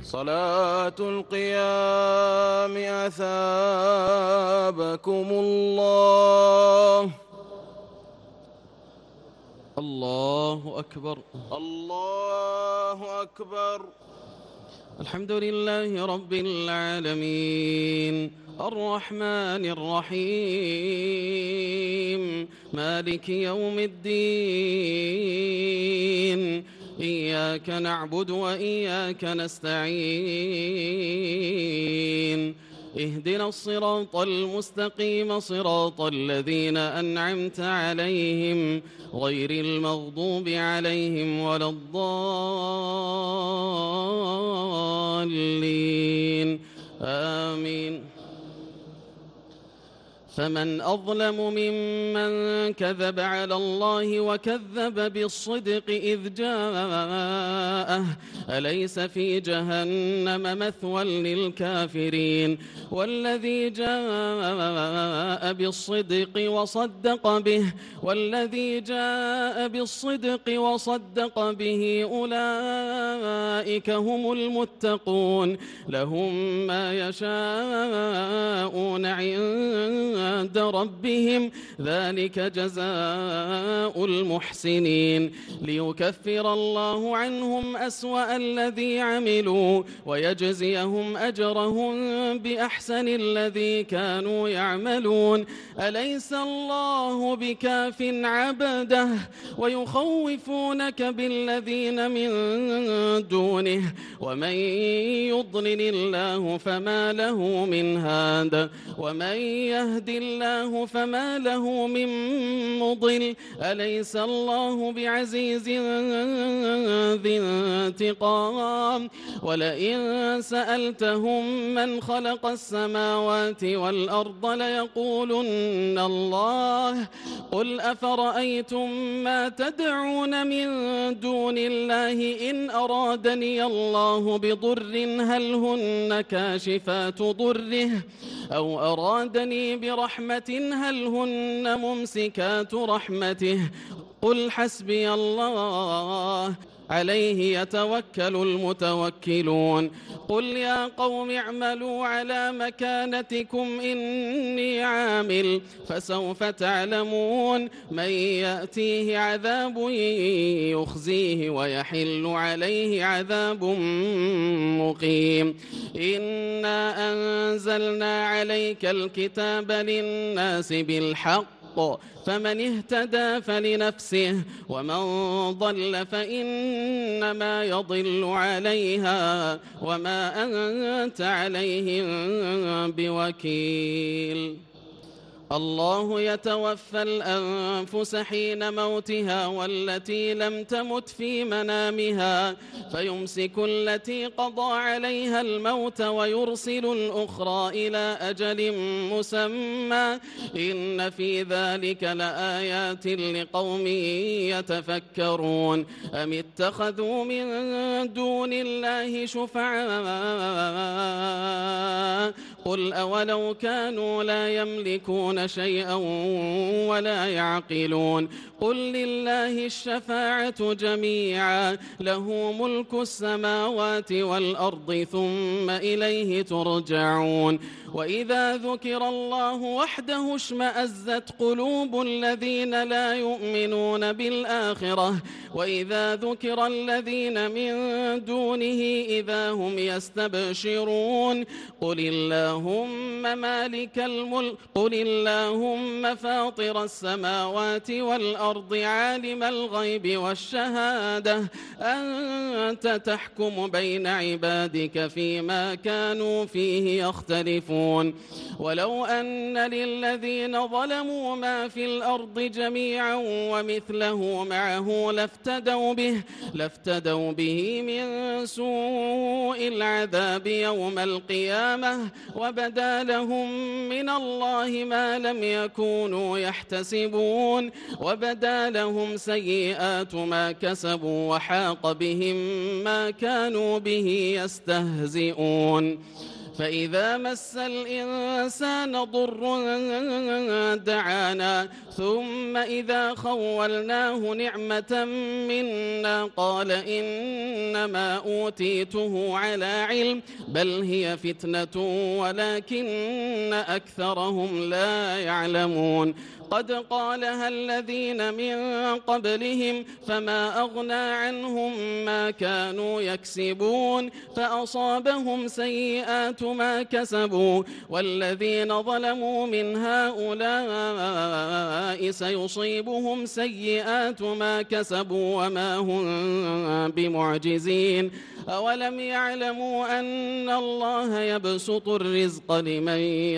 صلاة القيام أثابكم الله. الله أكبر، الله أكبر. الحمد لله رب العالمين، الرحمن الرحيم، مالك يوم الدين، إياك نعبد وإياك نستعين، اهدنا الصراط المستقيم، صراط الذين أنعمت عليهم غير المغضوب عليهم ولا الضالين، آمين. فمن أظلم ممن كذب على الله وكذب بالصدق إذ جاءه، أليس في جهنم مثوى للكافرين؟ والذي جاء بالصدق وصدق به أولئك هم المتقون، لهم ما يشاءون عند ربهم، ذلك جزاء المحسنين، ليكفر الله عنهم أسوأ الذي عملوا ويجزيهم أجرهم بأحسن الذي كانوا يعملون. أليس الله بكاف عبده ويخوفونك بالذين من دونه؟ ومن يضلل الله فما له من هاد، ومن يهد الله فما له من مضل. أليس الله بعزيز ذي انتقام؟ ولئن سألتهم من خلق السماوات والأرض ليقولن الله. قل أفرأيتم ما تدعون من دون الله إن أرادني الله بضر هل هن كاشفات ضره، أو أرادني برحمة هل هن ممسكات رحمته؟ قل حسبي الله عليه يتوكل المتوكلون. قل يا قوم اعملوا على مكانتكم إني عامل، فسوف تعلمون من يأتيه عذاب يخزيه ويحل عليه عذاب مقيم. إنا أنزلنا عليك الكتاب للناس بالحق، فمن اهتدى فلنفسه، ومن ضل فإنما يضل عليها، وما أنت عليهم بوكيل. الله يتوفى الأنفس حين موتها والتي لم تمت في منامها، فيمسك التي قضى عليها الموت ويرسل الأخرى إلى أجل مسمى، إن في ذلك لآيات لقوم يتفكرون. أم اتخذوا من دون الله شفعاء؟ قل أولو كانوا لا يملكون شيئا ولا يعقلون؟ قل لله الشفاعة جميعا، له ملك السماوات والأرض ثم إليه ترجعون. وإذا ذكر الله وحده اشمأزت قلوب الذين لا يؤمنون بالآخرة، وإذا ذكر الذين من دونه إذا هم يستبشرون. قل اللهم فاطر السماوات والأرض عالم الغيب والشهادة، أنت تحكم بين عبادك فيما كانوا فيه يختلفون. ولو أن للذين ظلموا ما في الأرض جميعا ومثله معه لافتدوا به من سوء العذاب يوم القيامة، وبدا لهم من الله ما لم يكونوا يحتسبون، وبدا لهم سيئات ما كسبوا وحاق بهم ما كانوا به يستهزئون. فإذا مس الإنسان ضر دعانا ثم إذا خولناه نعمة منا قال إنما أوتيته على علم بل هي فتنة ولكن أكثرهم لا يعلمون قد قالها الذين من قبلهم فما أغنى عنهم ما كانوا يكسبون فأصابهم سيئات ما كسبوا والذين ظلموا من هؤلاء سيصيبهم سيئات ما كسبوا وما هم بمعجزين أولم يعلموا أن الله يبسط الرزق لمن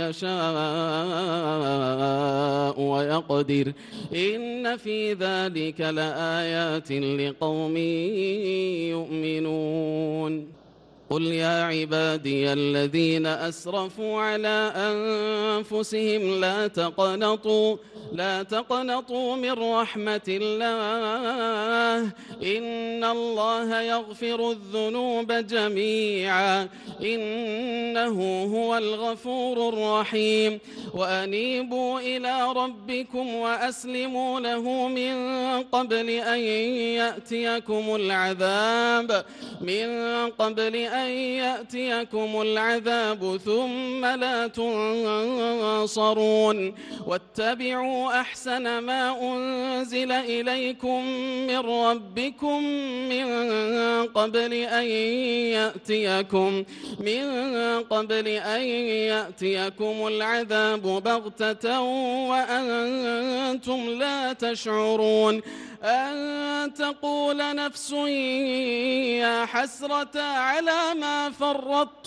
يشاء ويقدر إن في ذلك لآيات لقوم يؤمنون قل يا عبادي الذين أسرفوا على أنفسهم لا تقنطوا من رحمة الله إن الله يغفر الذنوب جميعا إنه هو الغفور الرحيم وأنيبوا إلى ربكم وأسلموا له من قبل أن يأتيكم العذاب ثم لا تنصرون واتبعوا أحسن ما أنزل إليكم من ربكم من قبل أن يأتيكم العذاب بغتة وأنتم لا تشعرون أن تقول نفس يا حسرة على ما فرطت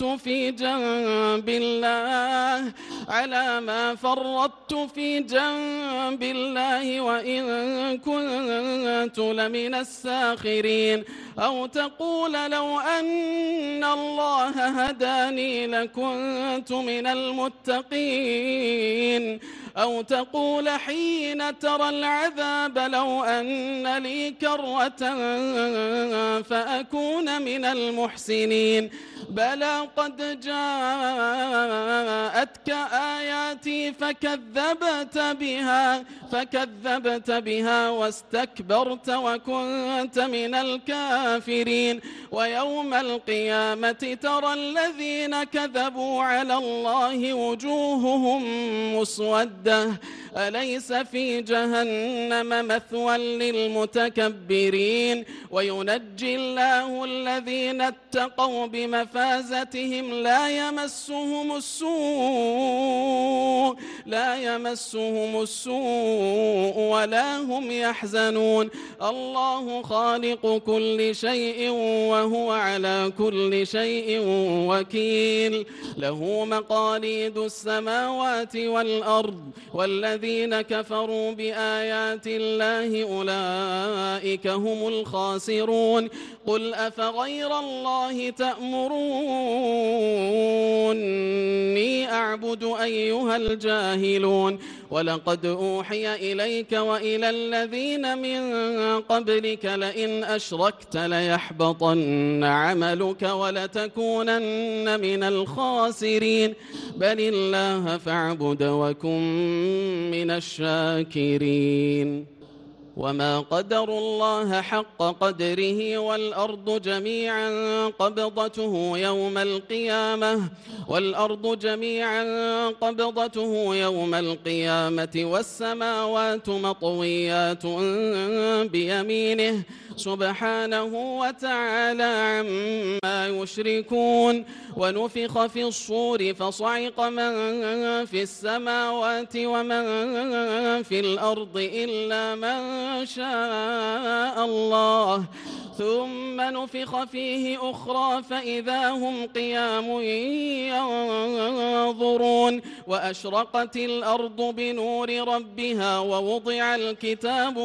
في جنب الله وإن كنت لمن الساخرين أو تقول لو أن الله هداني لكنت من المتقين أو تقول حين ترى العذاب لو أن لي كرة فأكون من المحسنين بلى قد جاءتك آياتي فكذبت بها واستكبرت وكنت من الكافرين ويوم القيامة ترى الذين كذبوا على الله وجوههم مسودة أليس في جهنم مثوى للمتكبرين وينجي الله الذين اتقوا بمفازتهم لا يمسهم السوء ولا هم يحزنون الله خالق كل شيء وهو على كل شيء وكيل له مقاليد السماوات والأرض والذين كفروا بآيات الله أولئك هم الخاسرون قل أفغير الله تأمروني أعبد أيها الجاهلون ولقد أوحي إليك وإلى الذين من قبلك لئن أشركت ليحبطن عملك ولتكونن من الخاسرين بل الله فاعبد وكن من الشاكرين وما قدروا الله حق قدره والأرض جميعا قبضته يوم القيامة والسماوات مطويات بيمينه سبحانه وتعالى عما يشركون ونفخ في الصور فصعق من في السماوات ومن في الأرض إلا من شاء الله ثم نفخ فيه أخرى فإذا هم قيام ينظرون وأشرقت الأرض بنور ربها ووضع الكتاب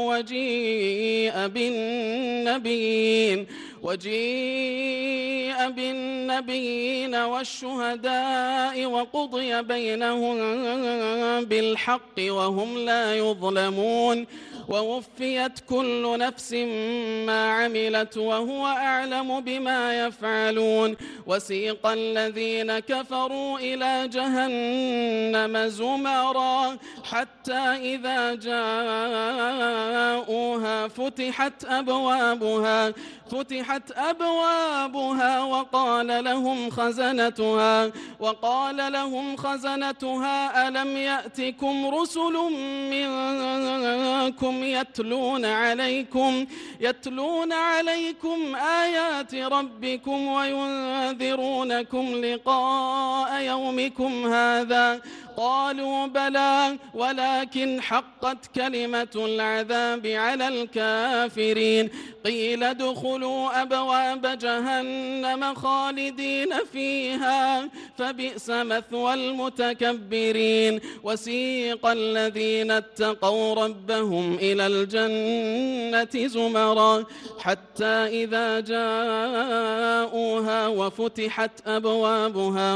وجيء بالنبيين والشهداء وقضي بينهم بالحق وهم لا يظلمون ووفيت كل نفس ما عملت وهو أعلم بما يفعلون وسيق الذين كفروا إلى جهنم زمرا حتى إذا جاءوها فتحت أبوابها وقال لهم خزنتها ألم يأتكم رسل منكم يتلون عليكم آيات ربكم وينذرونكم لقاء يومكم هذا قالوا بلى ولكن حقت كلمة العذاب على الكافرين قيل ادخلوا أبواب جهنم خالدين فيها فبئس مثوى المتكبرين وسيق الذين اتقوا ربهم إلى الجنة زمرا حتى إذا جاءوها وفتحت أبوابها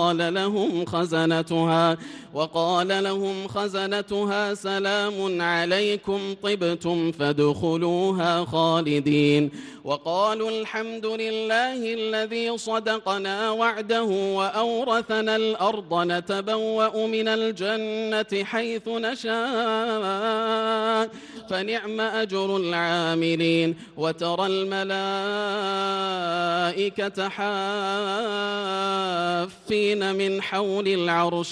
وقال لهم خزنتها سلام عليكم طبتم فادخلوها خالدين وقالوا الحمد لله الذي صدقنا وعده وأورثنا الأرض نتبوأ من الجنة حيث نشاء فنعم أجر العاملين وترى الملائكة حافين من حول العرش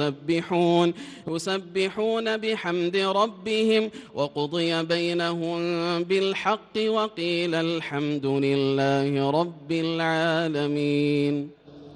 يسبحون بحمد ربهم وقضي بينهم بالحق وقيل الحمد لله رب العالمين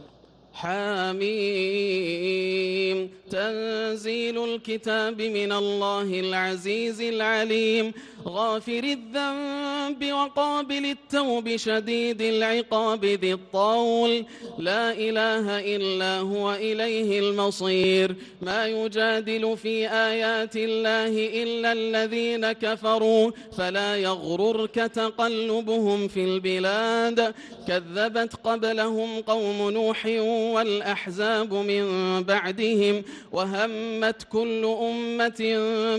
حميم تنزيل الكتاب من الله العزيز العليم غافر الذنب وقابل التوب شديد العقاب ذي الطول لا إله إلا هو إليه المصير ما يجادل في آيات الله إلا الذين كفروا فلا يغررك تقلبهم في البلاد كذبت قبلهم قوم نوح والأحزاب من بعدهم وهمت كل أمة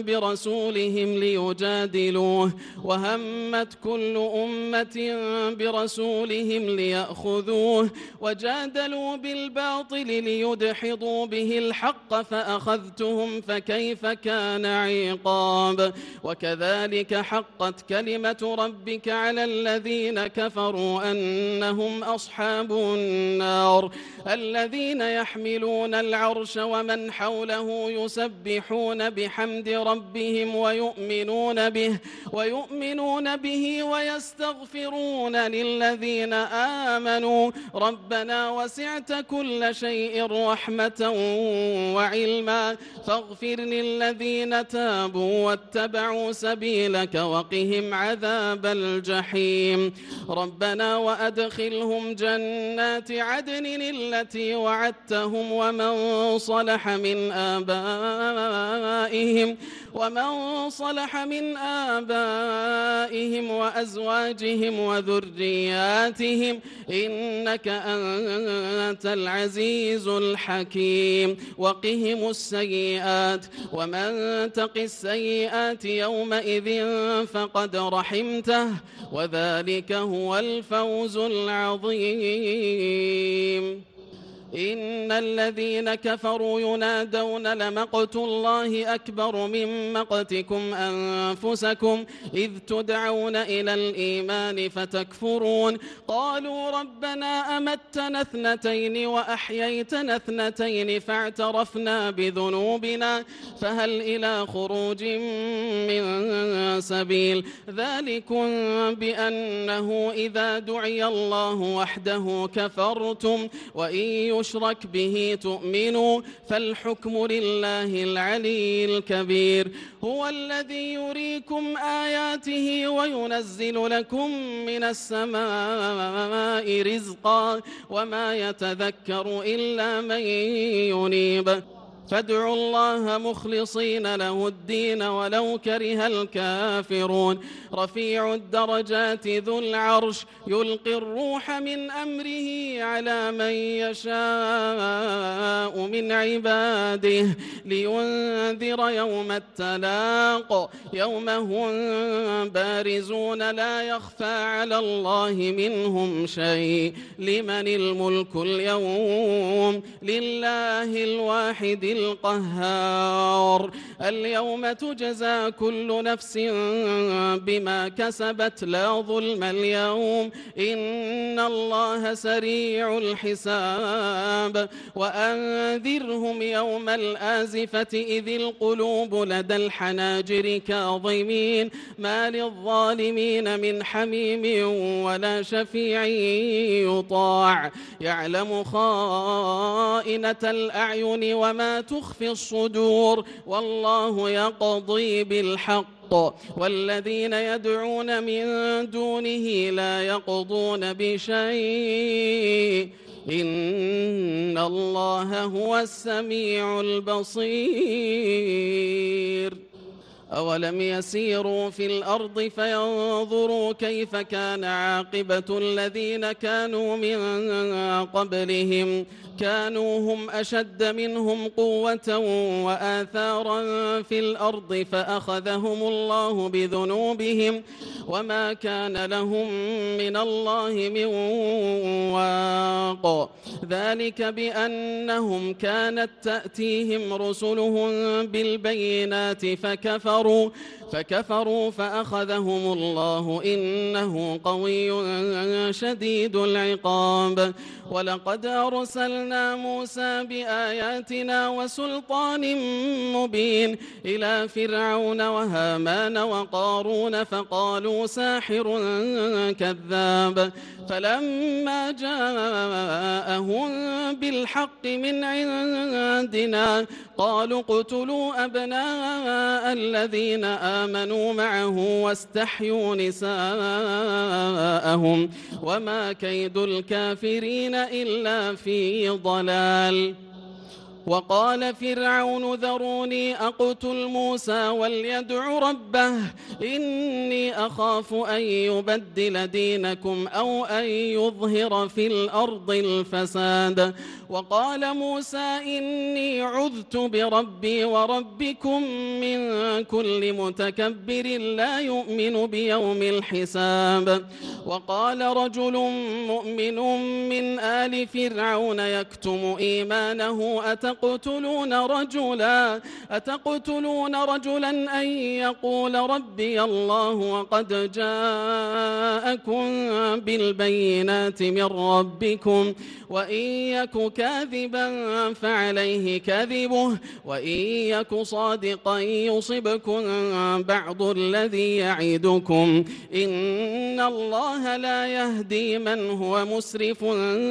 برسولهم ليأخذوه وجادلوا بالباطل ليدحضوا به الحق فأخذتهم فكيف كان عقاب وكذلك حقت كلمة ربك على الذين كفروا أنهم أصحاب النار الذين يحملون العرش ومن حوله يسبحون بحمد ربهم ويؤمنون به ويستغفرون للذين آمنوا ربنا وسعت كل شيء رحمة وعلما فاغفر للذين تابوا واتبعوا سبيلك وقهم عذاب الجحيم ربنا وأدخلهم جنات عدن التي وعدتهم ومن صلح من آبائهم وأزواجهم وذرياتهم إنك أنت العزيز الحكيم وقهم السيئات ومن تق السيئات يومئذ فقد رحمته وذلك هو الفوز العظيم إن الذين كفروا ينادون لمقت الله أكبر من مقتكم أنفسكم إذ تدعون إلى الإيمان فتكفرون قالوا ربنا أمتنا اثنتين وأحييتنا اثنتين فاعترفنا بذنوبنا فهل إلى خروج من سبيل ذلكم بأنه إذا دعي الله وحده كفرتم وإن يشرك به تؤمنوا فالحكم لله العلي الكبير هو الذي يريكم آياته وينزل لكم من السماء رزقا وما يتذكر إلا من ينيب فادعوا الله مخلصين له الدين ولو كره الكافرون رفيع الدرجات ذو العرش يلقي الروح من أمره على من يشاء من عباده لينذر يوم التلاق يوم هم بارزون لا يخفى على الله منهم شيء لمن الملك اليوم لله الواحد القهار اليوم تجزى كل نفس بما كسبت لا ظلم اليوم إن الله سريع الحساب وأنذرهم يوم الآزفة إذ القلوب لدى الحناجر كاظمين ما للظالمين من حميم ولا شفيع يطاع يعلم خائنة الأعين وما تخفي الصدور والله يقضي بالحق والذين يدعون من دونه لا يقضون بشيء إن الله هو السميع البصير أولم يسيروا في الأرض فينظروا كيف كان عاقبة الذين كانوا من قبلهم كانوا هم أشد منهم قوة وآثارا في الأرض فأخذهم الله بذنوبهم وما كان لهم من الله من واق ذلك بأنهم كانت تأتيهم رسلهم بالبينات فكفروا فأخذهم الله إنه قوي شديد العقاب ولقد أرسلنا موسى بآياتنا وسلطان مبين إلى فرعون وهامان وقارون فقالوا ساحر كذاب فلما جاءهم بالحق من عندنا قالوا اقتلوا أبناء الذين آمنوا معه واستحيوا نساءهم وما كيد الكافرين إلا في ضلال وقال فرعون ذروني أقتل موسى وليدع ربه إني أخاف أن يبدل دينكم أو أن يظهر في الأرض الفساد وقال موسى إني عذت بربي وربكم من كل متكبر لا يؤمن بيوم الحساب وقال رجل مؤمن من آل فرعون يكتم إيمانه أتقتلون رجلا أن يقول ربي الله وقد جاءكم بالبينات من ربكم وإن يك كاذبا فعليه كذبه وإن يك صادقا يصبكم بعض الذي يعدكم إن الله لا يهدي من هو مسرف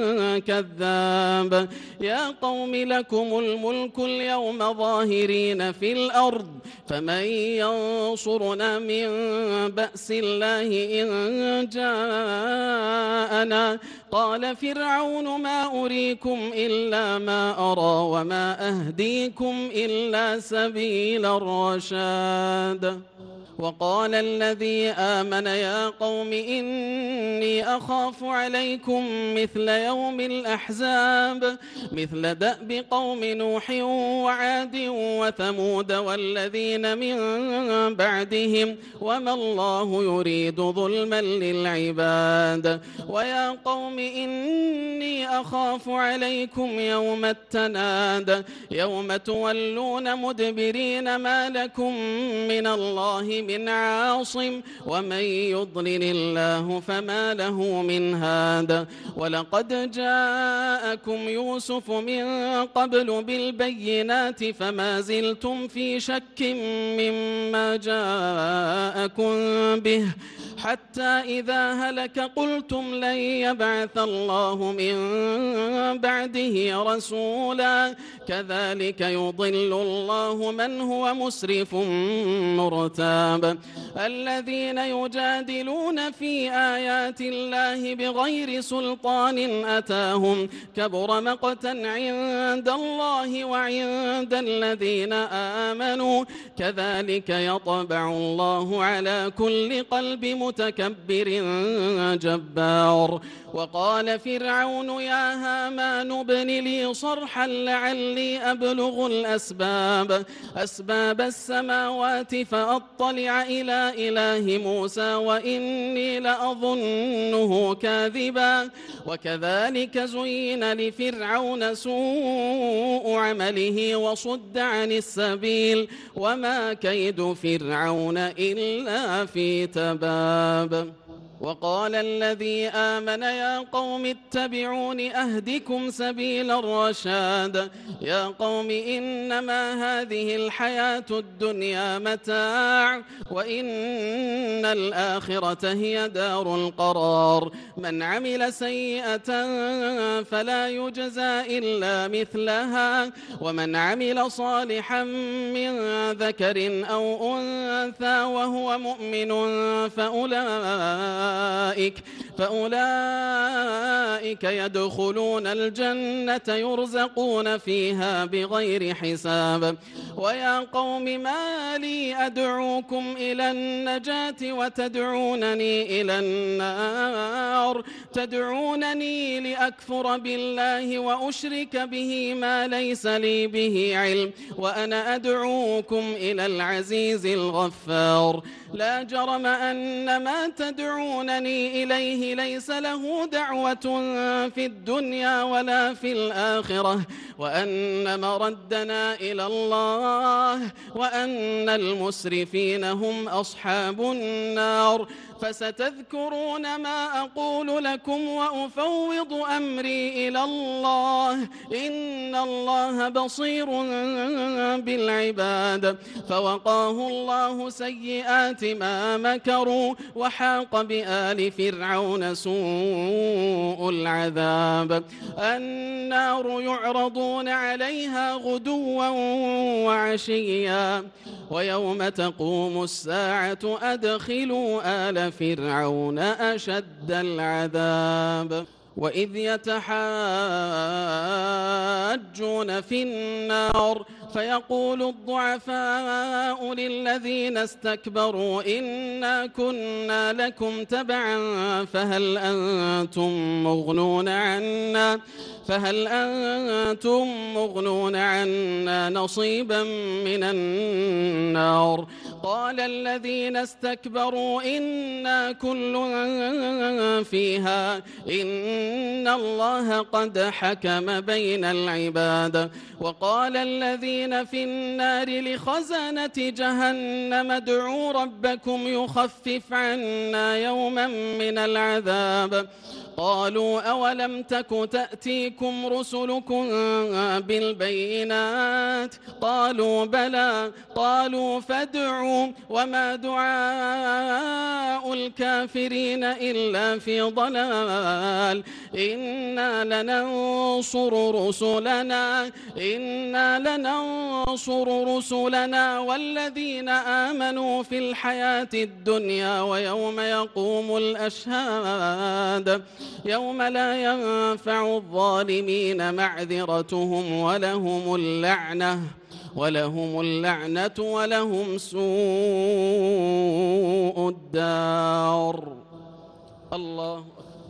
كذاب يا قوم لكم الملك اليوم ظاهرين في الأرض فمن ينصرنا من بأس الله إن جاءنا قال فرعون ما أريكم إلا ما أرى وما أهديكم إلا سبيل الرشاد وقال الذي آمن يا قوم إني أخاف عليكم مثل يوم الأحزاب مثل دأب قوم نوح وعاد وثمود والذين من بعدهم وما الله يريد ظلما للعباد ويا قوم إني أخاف عليكم يوم التناد يوم تولون مدبرين ما لكم من الله من عاصم ومن يضلل الله فما له من هاد ولقد جاءكم يوسف من قبل بالبينات فما زلتم في شك مما جاءكم به حتى إذا هلك قلتم لن يبعث الله من بعده رسولا كذلك يضل الله من هو مسرف مرتاب الذين يجادلون في آيات الله بغير سلطان أتاهم كبر مقتا عند الله وعند الذين آمنوا كذلك يطبع الله على كل قلب متكبر جبار وقال فرعون يا هامان ابن لي صرحا لعلي أبلغ أسباب السماوات فأطلع إلى إله موسى وإني لأظنه كاذبا وكذلك زين لفرعون سوء عمله وصد عن السبيل وما كيد فرعون إلا في تباب وقال الذي آمن يا قوم اتبعون أهدكم سبيل الرشاد يا قوم إنما هذه الحياة الدنيا متاع وإن الآخرة هي دار القرار من عمل سيئة فلا يجزى إلا مثلها ومن عمل صالحا من ذكر أو أنثى وهو مؤمن فأولئك يدخلون الجنة يرزقون فيها بغير حساب ويا قوم ما لي أدعوكم إلى النجاة وتدعونني إلى النار تدعونني لأكفر بالله وأشرك به ما ليس لي به علم وأنا أدعوكم إلى العزيز الغفار لا جرم أن ما تدعونني إليه ليس له دعوة في الدنيا ولا في الآخرة وأن مردنا إلى الله وأن المسرفين هم أصحاب النار فستذكرون ما أقول لكم وأفوض أمري إلى الله إن الله بصير بالعباد فوقاه الله سيئات ما مكروا وحاق بآل فرعون سوء العذاب النار يعرضون عليها غدوا وعشيا ويوم تقوم الساعة أدخلوا آل فرعون أشد العذاب وإذ يتحاجون في النار فيقول الضعفاء للذين استكبروا إنا كنا لكم تبعا فهل أنتم مغنون عنا نصيبا من النار قال الذين استكبروا إنا كل فيها إن الله قد حكم بين العباد وقال الذين في النار لخزنة جهنم ادعوا ربكم يخفف عنا يوما من العذاب قالوا أولم تك تأتيكم رسلكم بالبينات قالوا بلى قالوا فادعوا وما دعاء الكافرين إلا في ضلال إنا لننصر رسلنا والذين آمنوا في الحياة الدنيا ويوم يقوم الأشهاد يوم لا ينفع الظالمين معذرتهم ولهم اللعنة ولهم سوء الدار الله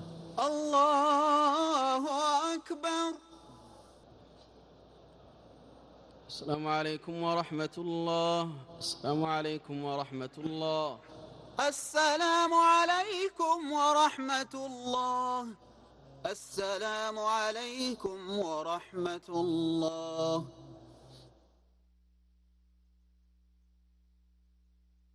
أكبر السلام عليكم ورحمة الله السلام عليكم ورحمة الله السلام عليكم ورحمة الله السلام عليكم ورحمة الله